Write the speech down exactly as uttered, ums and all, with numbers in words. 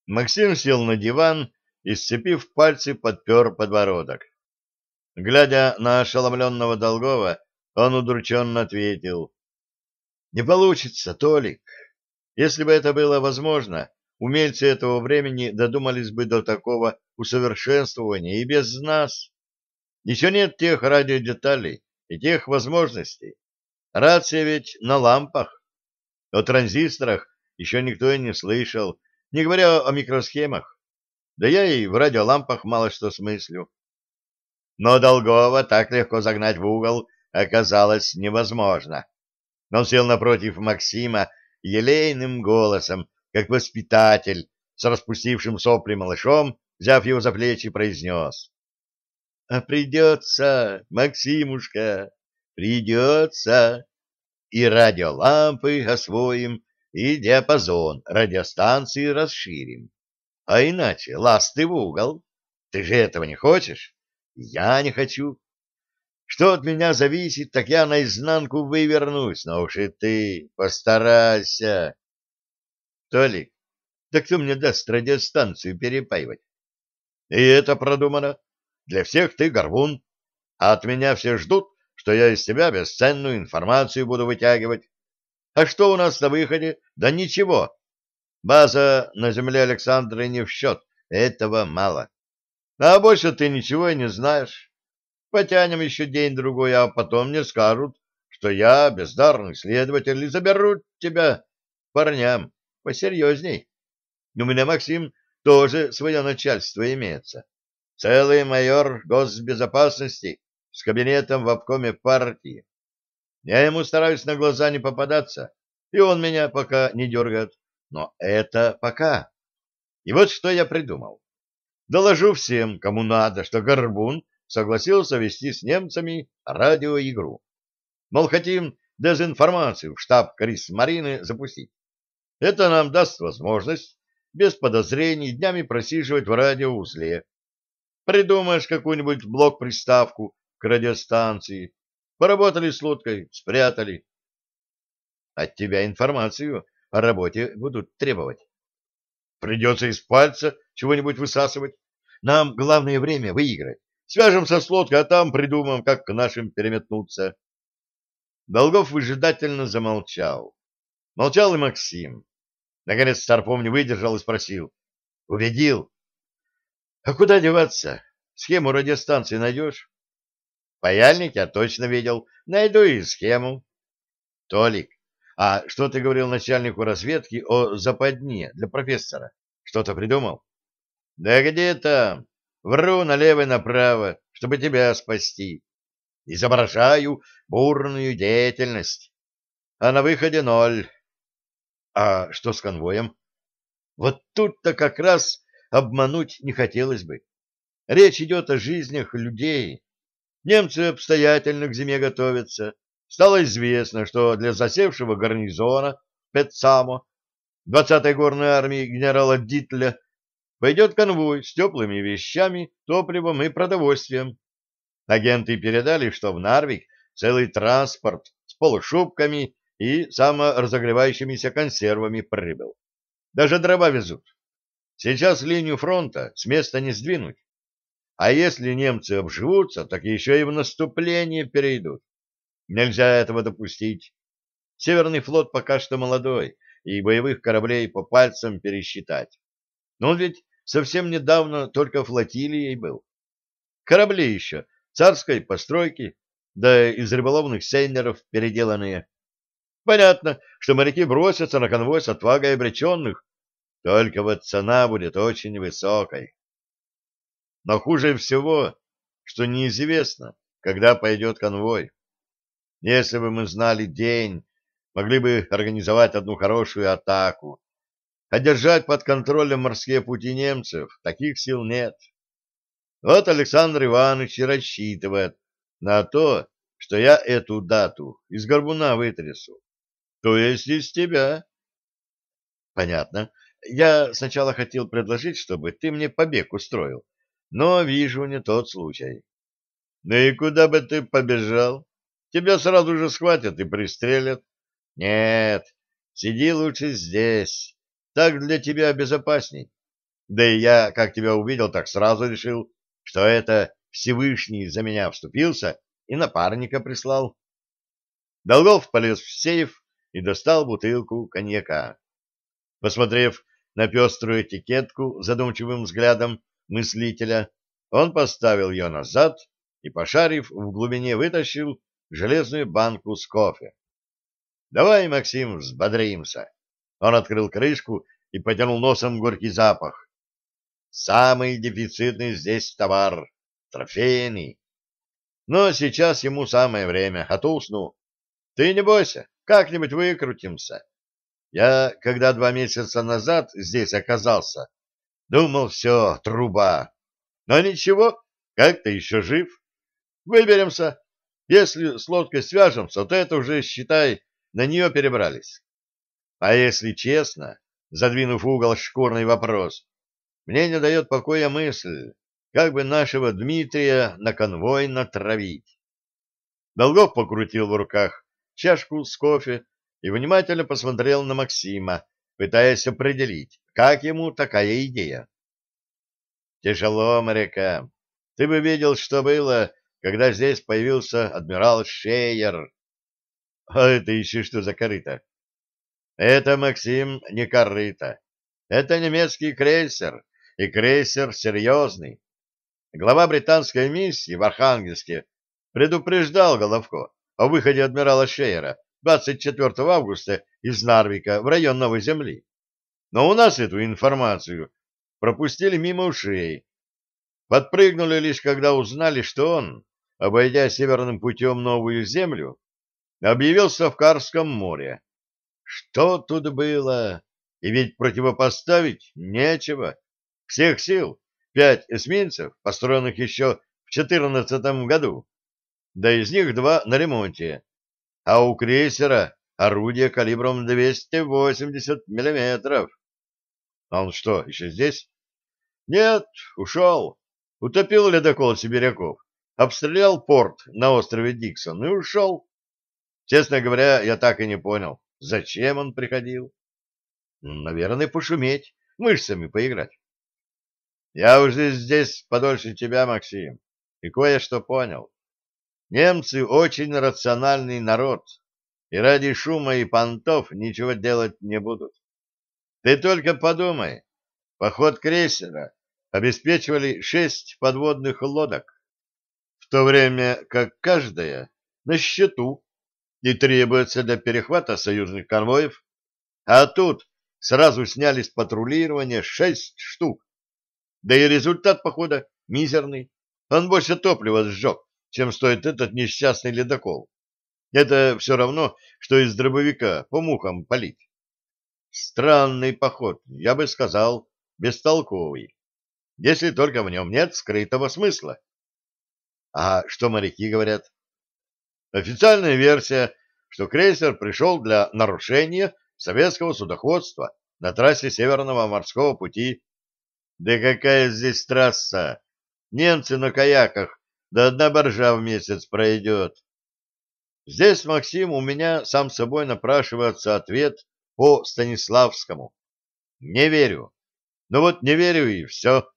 Максим сел на диван и, сцепив пальцы, подпер подбородок. Глядя на ошеломленного Долгова, он удрученно ответил: «Не получится, Толик. Если бы это было возможно, умельцы этого времени додумались бы до такого усовершенствования и без нас. Еще нет тех радиодеталей и тех возможностей. Рация ведь на лампах. О транзисторах еще никто и не слышал, не говоря о микросхемах. Да я и в радиолампах мало что смыслю». Но Долгова так легко загнать в угол оказалось невозможно. Он сел напротив Максима и елейным голосом, как воспитатель, с распустившим сопли малышом, взяв его за плечи, произнес: «А придется, Максимушка, придется. И радиолампы освоим, и диапазон радиостанции расширим. А иначе ласты в угол. Ты же этого не хочешь? Я не хочу. Что от меня зависит, так я наизнанку вывернусь, но уж и ты постарайся». «Толик, да кто мне даст радиостанцию перепаивать? И это продумано. Для всех ты горбун, а от меня все ждут, что я из тебя бесценную информацию буду вытягивать. А что у нас на выходе? Да ничего. База на земле Александры не в счет, этого мало. А больше ты ничего и не знаешь. Потянем еще день-другой, а потом мне скажут, что я бездарный следователь, и заберут тебя к парням посерьезней. У меня, Максим, тоже свое начальство имеется. Целый майор госбезопасности с кабинетом в обкоме партии. Я ему стараюсь на глаза не попадаться, и он меня пока не дергает. Но это пока. И вот что я придумал. Доложу всем, кому надо, что Горбун согласился вести с немцами радиоигру. Мол, хотим дезинформацию в штаб Крис-Марины запустить. Это нам даст возможность без подозрений днями просиживать в радиоузле. Придумаешь какую-нибудь блок-приставку к радиостанции. Поработали с лодкой, спрятали. От тебя информацию о работе будут требовать. Придется из пальца чего-нибудь высасывать. Нам главное время выиграть. Свяжемся с лодкой, а там придумаем, как к нашим переметнуться». Долгов выжидательно замолчал. Молчал и Максим. Наконец Старпом не выдержал и спросил: «Убедил? А куда деваться? Схему радиостанции найдешь?» «Паяльник я точно видел. Найду и схему». «Толик, а что ты говорил начальнику разведки о западне для профессора? Что-то придумал?» «Да где там? Вру налево и направо, чтобы тебя спасти. Изображаю бурную деятельность. А на выходе ноль». «А что с конвоем?» «Вот тут-то как раз обмануть не хотелось бы. Речь идет о жизнях людей. Немцы обстоятельно к зиме готовятся. Стало известно, что для засевшего гарнизона Петсамо двадцатой горной армии генерала Дитля пойдет конвой с теплыми вещами, топливом и продовольствием. Агенты передали, что в Нарвик целый транспорт с полушубками и саморазогревающимися консервами прибыл. Даже дрова везут. Сейчас линию фронта с места не сдвинуть. А если немцы обживутся, так еще и в наступление перейдут. Нельзя этого допустить. Северный флот пока что молодой, и боевых кораблей по пальцам пересчитать. Но он ведь совсем недавно только флотилией был. Корабли еще царской постройки, да из рыболовных сейнеров переделанные. Понятно, что моряки бросятся на конвой с отвагой обреченных, только вот цена будет очень высокой. Но хуже всего, что неизвестно, когда пойдет конвой. Если бы мы знали день, могли бы организовать одну хорошую атаку. А держать под контролем морские пути немцев таких сил нет. Вот Александр Иванович и рассчитывает на то, что я эту дату из горбуна вытрясу. То есть из тебя. Понятно. Я сначала хотел предложить, чтобы ты мне побег устроил, но вижу, не тот случай. Ну и куда бы ты побежал? Тебя сразу же схватят и пристрелят. Нет, сиди лучше здесь. Так для тебя безопасней. Да и я, как тебя увидел, так сразу решил, что это Всевышний за меня вступился и напарника прислал. Долгов полез в сейф и достал бутылку коньяка. Посмотрев на пеструю этикетку задумчивым взглядом мыслителя, он поставил ее назад и, пошарив в глубине, вытащил железную банку с кофе. — Давай, Максим, взбодримся. Он открыл крышку и потянул носом горький запах. Самый дефицитный здесь товар, трофейный. Но сейчас ему самое время, а то усну. Ты не бойся, как-нибудь выкрутимся. Я, когда два месяца назад здесь оказался, думал, все, труба. Но ничего, как-то еще жив. Выберемся. Если с лодкой свяжемся, то это уже, считай, на нее перебрались. А если честно, задвинув в угол шкурный вопрос, мне не дает покоя мысль, как бы нашего Дмитрия на конвой натравить. Долгов покрутил в руках чашку с кофе и внимательно посмотрел на Максима, пытаясь определить, как ему такая идея. Тяжело морякам. Ты бы видел, что было, когда здесь появился адмирал Шейер. А это еще что за корыто? Это, Максим, не корыто. Это немецкий крейсер, и крейсер серьезный. Глава британской миссии в Архангельске предупреждал Головко о выходе адмирала Шейера двадцать четвёртого августа из Нарвика в район Новой Земли. Но у нас эту информацию пропустили мимо ушей. Подпрыгнули лишь, когда узнали, что он, обойдя северным путем Новую Землю, объявился в Карском море. Что тут было? И ведь противопоставить нечего. Всех сил пять эсминцев, построенных еще в четырнадцатом году, да из них два на ремонте, а у крейсера орудие калибром двести восемьдесят миллиметров. А он что, еще здесь? Нет, ушел. Утопил ледокол сибиряков, обстрелял порт на острове Диксон и ушел. Честно говоря, я так и не понял, зачем он приходил. Наверное, пошуметь, мышцами поиграть. Я уже здесь подольше тебя, Максим, и кое-что понял. Немцы очень рациональный народ, и ради шума и понтов ничего делать не будут. Ты только подумай, поход крейсера обеспечивали шесть подводных лодок, в то время как каждая на счету и требуется для перехвата союзных конвоев, а тут сразу сняли с патрулирования шесть штук. Да и результат похода мизерный. Он больше топлива сжег, чем стоит этот несчастный ледокол. Это все равно, что из дробовика по мухам палить. Странный поход, я бы сказал, бестолковый, если только в нем нет скрытого смысла. А что моряки говорят? Официальная версия, что крейсер пришел для нарушения советского судоходства на трассе Северного морского пути. Да какая здесь трасса? Немцы на каяках, да одна баржа в месяц пройдет. Здесь, Максим, у меня сам собой напрашивается ответ по Станиславскому. Не верю. Ну вот не верю и все.